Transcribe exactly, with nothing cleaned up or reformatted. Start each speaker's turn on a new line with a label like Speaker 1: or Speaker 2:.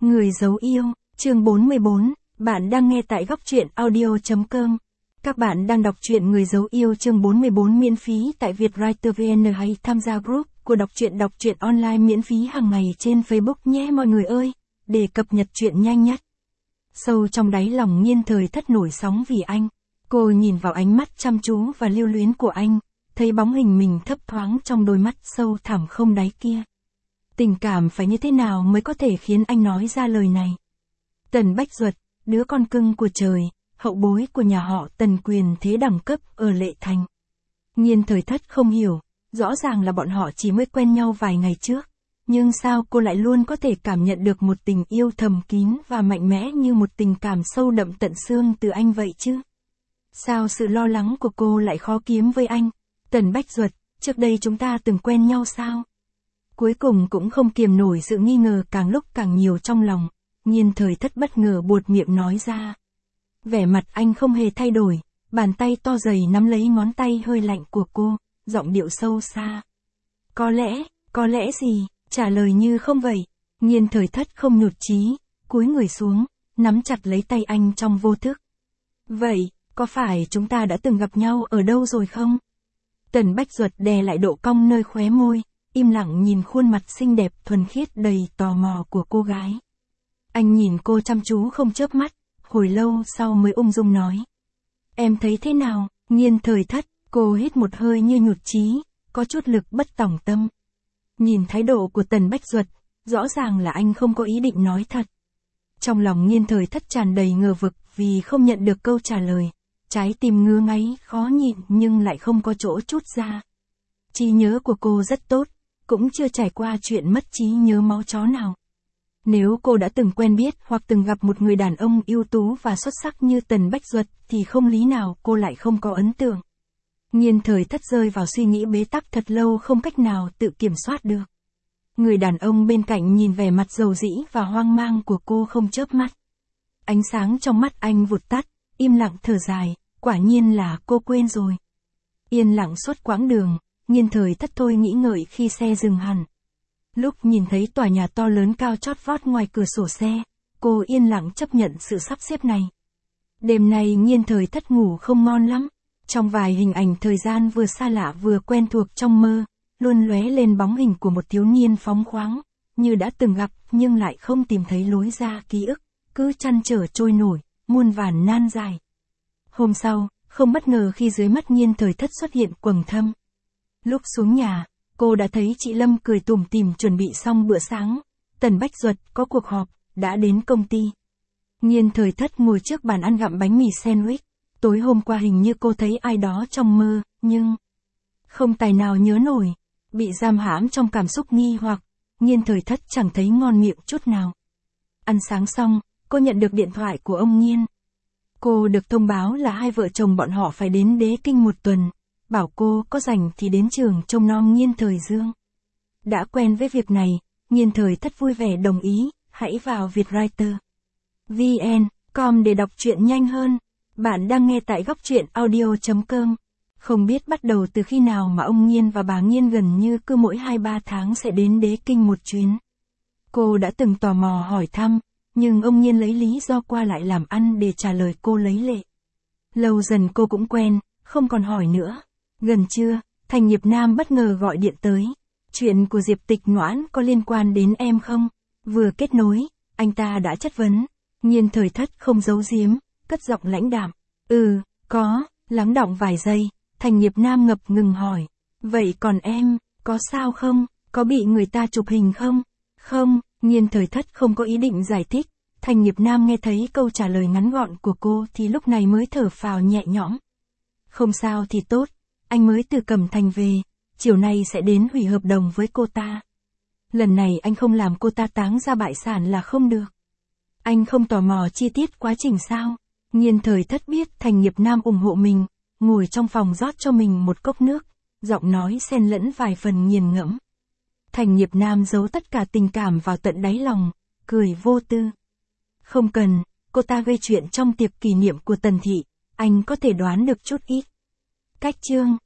Speaker 1: Người giấu yêu, chương bốn mươi bốn, bạn đang nghe tại góc truyện audio chấm com. Các bạn đang đọc truyện Người giấu yêu chương bốn mươi bốn miễn phí tại Vietwriter vê en hay tham gia group của đọc truyện đọc truyện online miễn phí hàng ngày trên Facebook nhé mọi người ơi, để cập nhật truyện nhanh nhất. Sâu trong đáy lòng Nhiên Thời Thất nổi sóng vì anh. Cô nhìn vào ánh mắt chăm chú và lưu luyến của anh, thấy bóng hình mình thấp thoáng trong đôi mắt sâu thẳm không đáy kia. Tình cảm phải như thế nào mới có thể khiến anh nói ra lời này? Tần Bách Duật, đứa con cưng của trời, hậu bối của nhà họ Tần quyền thế đẳng cấp ở Lệ Thành. Nhiên Thời Thất không hiểu, rõ ràng là bọn họ chỉ mới quen nhau vài ngày trước, nhưng sao cô lại luôn có thể cảm nhận được một tình yêu thầm kín và mạnh mẽ như một tình cảm sâu đậm tận xương từ anh vậy chứ? Sao sự lo lắng của cô lại khó kiếm với anh? Tần Bách Duật, trước đây chúng ta từng quen nhau sao? Cuối cùng cũng không kiềm nổi sự nghi ngờ càng lúc càng nhiều trong lòng, Nhiên Thời Thất bất ngờ buột miệng nói ra. Vẻ mặt anh không hề thay đổi, bàn tay to dày nắm lấy ngón tay hơi lạnh của cô, giọng điệu sâu xa. Có lẽ, có lẽ gì, trả lời như không vậy. Nhiên Thời Thất không nhụt chí, cúi người xuống, nắm chặt lấy tay anh trong vô thức. Vậy, có phải chúng ta đã từng gặp nhau ở đâu rồi không? Tần Bách Duật đè lại độ cong nơi khóe môi, im lặng nhìn khuôn mặt xinh đẹp thuần khiết đầy tò mò của cô gái. Anh nhìn cô chăm chú không chớp mắt, hồi lâu sau mới ung dung nói. Em thấy thế nào? Nhiên Thời Thất, cô hít một hơi như nhụt chí, có chút lực bất tòng tâm. Nhìn thái độ của Tần Bách Duật, rõ ràng là anh không có ý định nói thật. Trong lòng Nhiên Thời Thất tràn đầy ngờ vực vì không nhận được câu trả lời. Trái tim ngứa ngáy, khó nhịn nhưng lại không có chỗ trút ra. Trí nhớ của cô rất tốt, cũng chưa trải qua chuyện mất trí nhớ máu chó nào. Nếu cô đã từng quen biết hoặc từng gặp một người đàn ông ưu tú và xuất sắc như Tần Bách Duật thì không lý nào cô lại không có ấn tượng. Nhiên Thời Thất rơi vào suy nghĩ bế tắc thật lâu không cách nào tự kiểm soát được. Người đàn ông bên cạnh nhìn vẻ mặt dầu dĩ và hoang mang của cô không chớp mắt. Ánh sáng trong mắt anh vụt tắt, im lặng thở dài, quả nhiên là cô quên rồi. Yên lặng suốt quãng đường, Nhiên Thời Thất thôi nghĩ ngợi khi xe dừng hẳn. Lúc nhìn thấy tòa nhà to lớn cao chót vót ngoài cửa sổ xe, cô yên lặng chấp nhận sự sắp xếp này. Đêm nay Nhiên Thời Thất ngủ không ngon lắm. Trong vài hình ảnh thời gian vừa xa lạ vừa quen thuộc trong mơ, luôn lóe lên bóng hình của một thiếu niên phóng khoáng, như đã từng gặp nhưng lại không tìm thấy lối ra ký ức, cứ trăn trở trôi nổi, muôn vàn nan giải. Hôm sau, không bất ngờ khi dưới mắt Nhiên Thời Thất xuất hiện quầng thâm. Lúc xuống nhà, cô đã thấy chị Lâm cười tủm tỉm chuẩn bị xong bữa sáng. Tần Bách Duật có cuộc họp, đã đến công ty. Nhiên Thời Thất ngồi trước bàn ăn gặm bánh mì sandwich. Tối hôm qua hình như cô thấy ai đó trong mơ, nhưng không tài nào nhớ nổi. Bị giam hãm trong cảm xúc nghi hoặc, Nhiên Thời Thất chẳng thấy ngon miệng chút nào. Ăn sáng xong, cô nhận được điện thoại của ông Nhiên. Cô được thông báo là hai vợ chồng bọn họ phải đến Đế Kinh một tuần, bảo cô có rảnh thì đến trường trông nom Nhiên Thời Dương. Đã quen với việc này, Nhiên Thời Thất vui vẻ đồng ý, hãy vào Vietwriter vê en chấm com để đọc truyện nhanh hơn. Bạn đang nghe tại góc truyện audio chấm com. Không biết bắt đầu từ khi nào mà ông Nhiên và bà Nhiên gần như cứ mỗi hai ba tháng sẽ đến Đế Kinh một chuyến. Cô đã từng tò mò hỏi thăm, nhưng ông Nhiên lấy lý do qua lại làm ăn để trả lời cô lấy lệ. Lâu dần cô cũng quen, không còn hỏi nữa. Gần trưa, Thành Nghiệp Nam bất ngờ gọi điện tới. Chuyện của Diệp Tịch Noãn có liên quan đến em không? Vừa kết nối, anh ta đã chất vấn. Nhiên Thời Thất không giấu giếm, cất giọng lãnh đạm. Ừ, có, lắng đọng vài giây, Thành Nghiệp Nam ngập ngừng hỏi. Vậy còn em, có sao không? Có bị người ta chụp hình không? Không, Nhiên Thời Thất không có ý định giải thích. Thành Nghiệp Nam nghe thấy câu trả lời ngắn gọn của cô thì lúc này mới thở phào nhẹ nhõm. Không sao thì tốt, anh mới từ Cẩm Thành về, chiều nay sẽ đến hủy hợp đồng với cô ta. Lần này anh không làm cô ta táng ra bại sản là không được. Anh không tò mò chi tiết quá trình sao? Nhiên Thời Thất biết Thành Nghiệp Nam ủng hộ mình, ngồi trong phòng rót cho mình một cốc nước, giọng nói xen lẫn vài phần nghiền ngẫm. Thành Nghiệp Nam giấu tất cả tình cảm vào tận đáy lòng, cười vô tư. Không cần, cô ta gây chuyện trong tiệc kỷ niệm của Tần Thị, anh có thể đoán được chút ít. Cách chương,